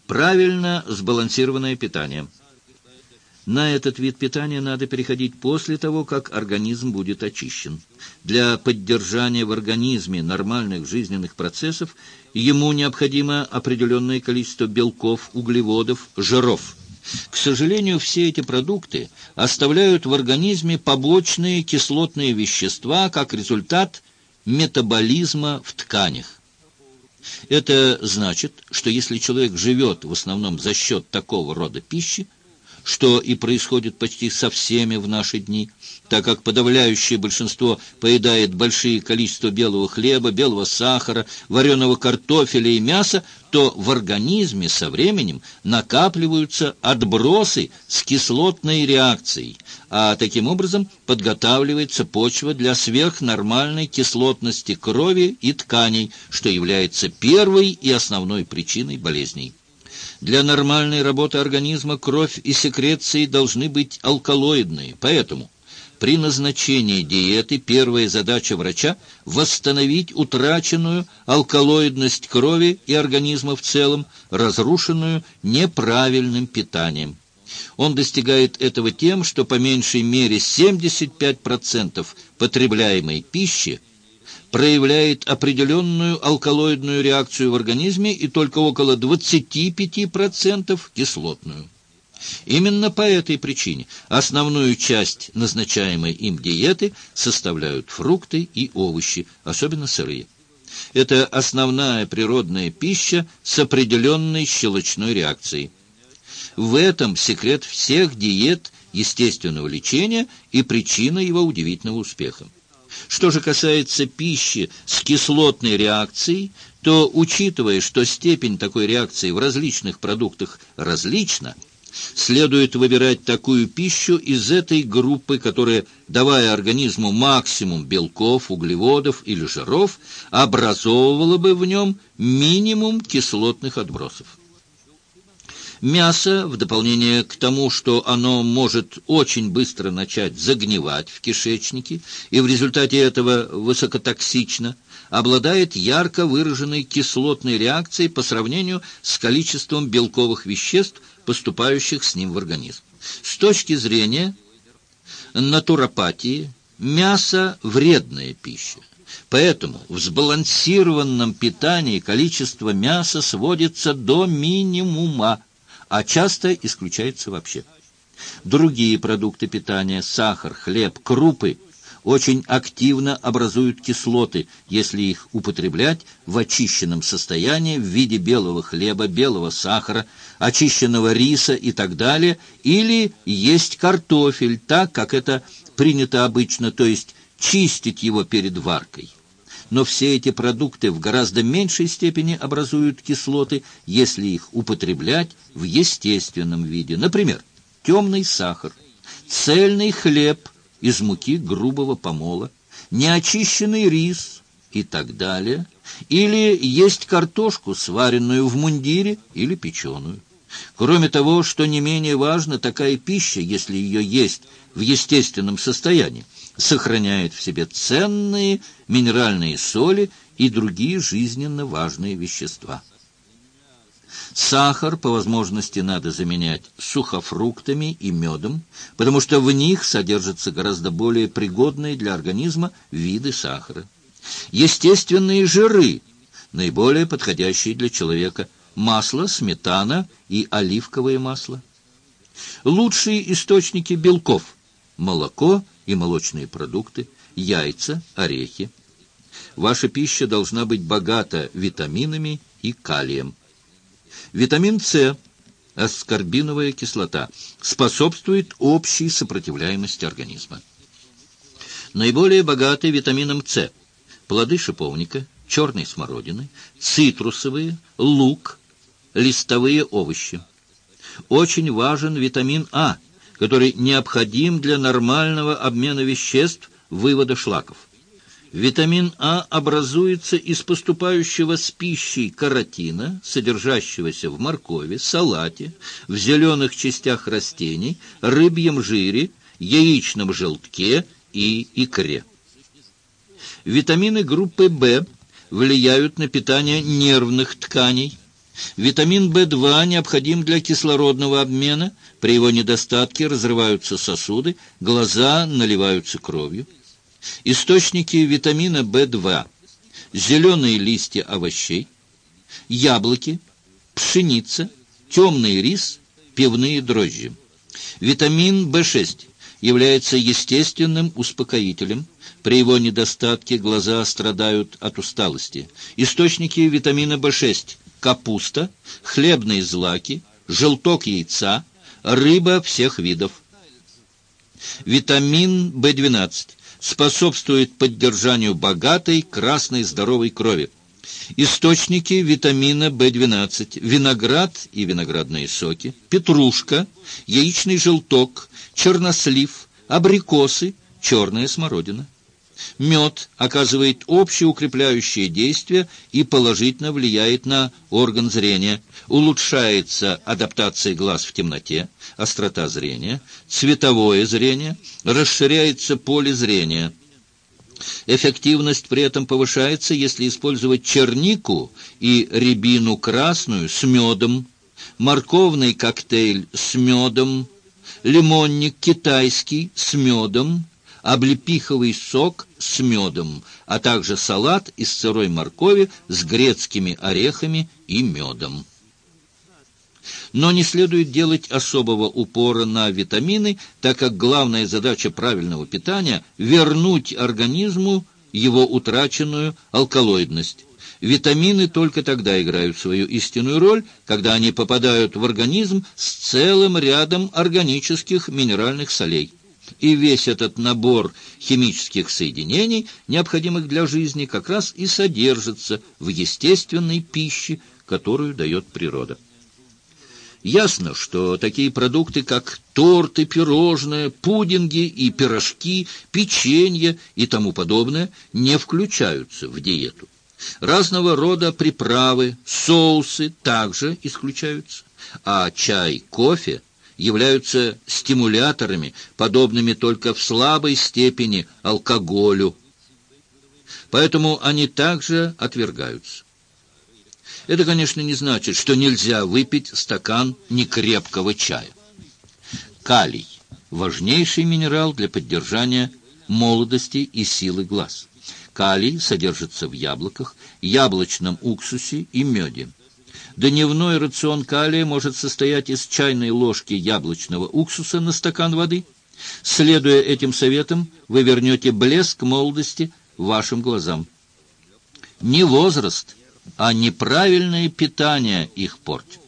Правильно сбалансированное питание. На этот вид питания надо переходить после того, как организм будет очищен. Для поддержания в организме нормальных жизненных процессов ему необходимо определенное количество белков, углеводов, жиров. К сожалению, все эти продукты оставляют в организме побочные кислотные вещества как результат метаболизма в тканях. Это значит, что если человек живет в основном за счет такого рода пищи, что и происходит почти со всеми в наши дни, так как подавляющее большинство поедает большие количества белого хлеба, белого сахара, вареного картофеля и мяса, то в организме со временем накапливаются отбросы с кислотной реакцией, а таким образом подготавливается почва для сверхнормальной кислотности крови и тканей, что является первой и основной причиной болезней. Для нормальной работы организма кровь и секреции должны быть алкалоидные, поэтому при назначении диеты первая задача врача – восстановить утраченную алкалоидность крови и организма в целом, разрушенную неправильным питанием. Он достигает этого тем, что по меньшей мере 75% потребляемой пищи проявляет определенную алкалоидную реакцию в организме и только около 25% кислотную. Именно по этой причине основную часть назначаемой им диеты составляют фрукты и овощи, особенно сырые. Это основная природная пища с определенной щелочной реакцией. В этом секрет всех диет естественного лечения и причина его удивительного успеха. Что же касается пищи с кислотной реакцией, то, учитывая, что степень такой реакции в различных продуктах различна, следует выбирать такую пищу из этой группы, которая, давая организму максимум белков, углеводов или жиров, образовывала бы в нем минимум кислотных отбросов. Мясо, в дополнение к тому, что оно может очень быстро начать загнивать в кишечнике и в результате этого высокотоксично, обладает ярко выраженной кислотной реакцией по сравнению с количеством белковых веществ, поступающих с ним в организм. С точки зрения натуропатии, мясо – вредная пища. Поэтому в сбалансированном питании количество мяса сводится до минимума, а часто исключается вообще. Другие продукты питания – сахар, хлеб, крупы – очень активно образуют кислоты, если их употреблять в очищенном состоянии в виде белого хлеба, белого сахара, очищенного риса и так далее, или есть картофель, так как это принято обычно, то есть чистить его перед варкой. Но все эти продукты в гораздо меньшей степени образуют кислоты, если их употреблять в естественном виде. Например, темный сахар, цельный хлеб из муки грубого помола, неочищенный рис и так далее, или есть картошку, сваренную в мундире или печеную. Кроме того, что не менее важно, такая пища, если ее есть в естественном состоянии, сохраняет в себе ценные минеральные соли и другие жизненно важные вещества. Сахар по возможности надо заменять сухофруктами и медом, потому что в них содержатся гораздо более пригодные для организма виды сахара. Естественные жиры, наиболее подходящие для человека, масло, сметана и оливковое масло. Лучшие источники белков – молоко и молочные продукты, яйца, орехи. Ваша пища должна быть богата витаминами и калием. Витамин С, аскорбиновая кислота, способствует общей сопротивляемости организма. Наиболее богаты витамином С плоды шиповника, черной смородины, цитрусовые, лук, листовые овощи. Очень важен витамин А, который необходим для нормального обмена веществ, вывода шлаков. Витамин А образуется из поступающего с пищей каротина, содержащегося в моркови, салате, в зеленых частях растений, рыбьем жире, яичном желтке и икре. Витамины группы В влияют на питание нервных тканей. Витамин В2 необходим для кислородного обмена. При его недостатке разрываются сосуды, глаза наливаются кровью. Источники витамина В2: зеленые листья овощей, яблоки, пшеница, темный рис, пивные дрожжи. Витамин В6 является естественным успокоителем. При его недостатке глаза страдают от усталости. Источники витамина В6: капуста, хлебные злаки, желток яйца, рыба всех видов. Витамин В12 способствует поддержанию богатой красной здоровой крови. Источники витамина В12: виноград и виноградные соки, петрушка, яичный желток, чернослив, абрикосы, черная смородина. Мед оказывает общеукрепляющее действие и положительно влияет на орган зрения. Улучшается адаптация глаз в темноте, острота зрения, цветовое зрение, расширяется поле зрения. Эффективность при этом повышается, если использовать чернику и рябину красную с медом, морковный коктейль с медом, лимонник китайский с медом, облепиховый сок с медом, а также салат из сырой моркови с грецкими орехами и медом. Но не следует делать особого упора на витамины, так как главная задача правильного питания – вернуть организму его утраченную алкалоидность. Витамины только тогда играют свою истинную роль, когда они попадают в организм с целым рядом органических минеральных солей. И весь этот набор химических соединений, необходимых для жизни, как раз и содержится в естественной пище, которую дает природа. Ясно, что такие продукты, как торты, пирожные, пудинги и пирожки, печенье и тому подобное, не включаются в диету. Разного рода приправы, соусы также исключаются, а чай, кофе являются стимуляторами, подобными только в слабой степени алкоголю. Поэтому они также отвергаются. Это, конечно, не значит, что нельзя выпить стакан некрепкого чая. Калий – важнейший минерал для поддержания молодости и силы глаз. Калий содержится в яблоках, яблочном уксусе и меде. Дневной рацион калия может состоять из чайной ложки яблочного уксуса на стакан воды. Следуя этим советам, вы вернете блеск молодости вашим глазам. Не возраст, а неправильное питание их портит.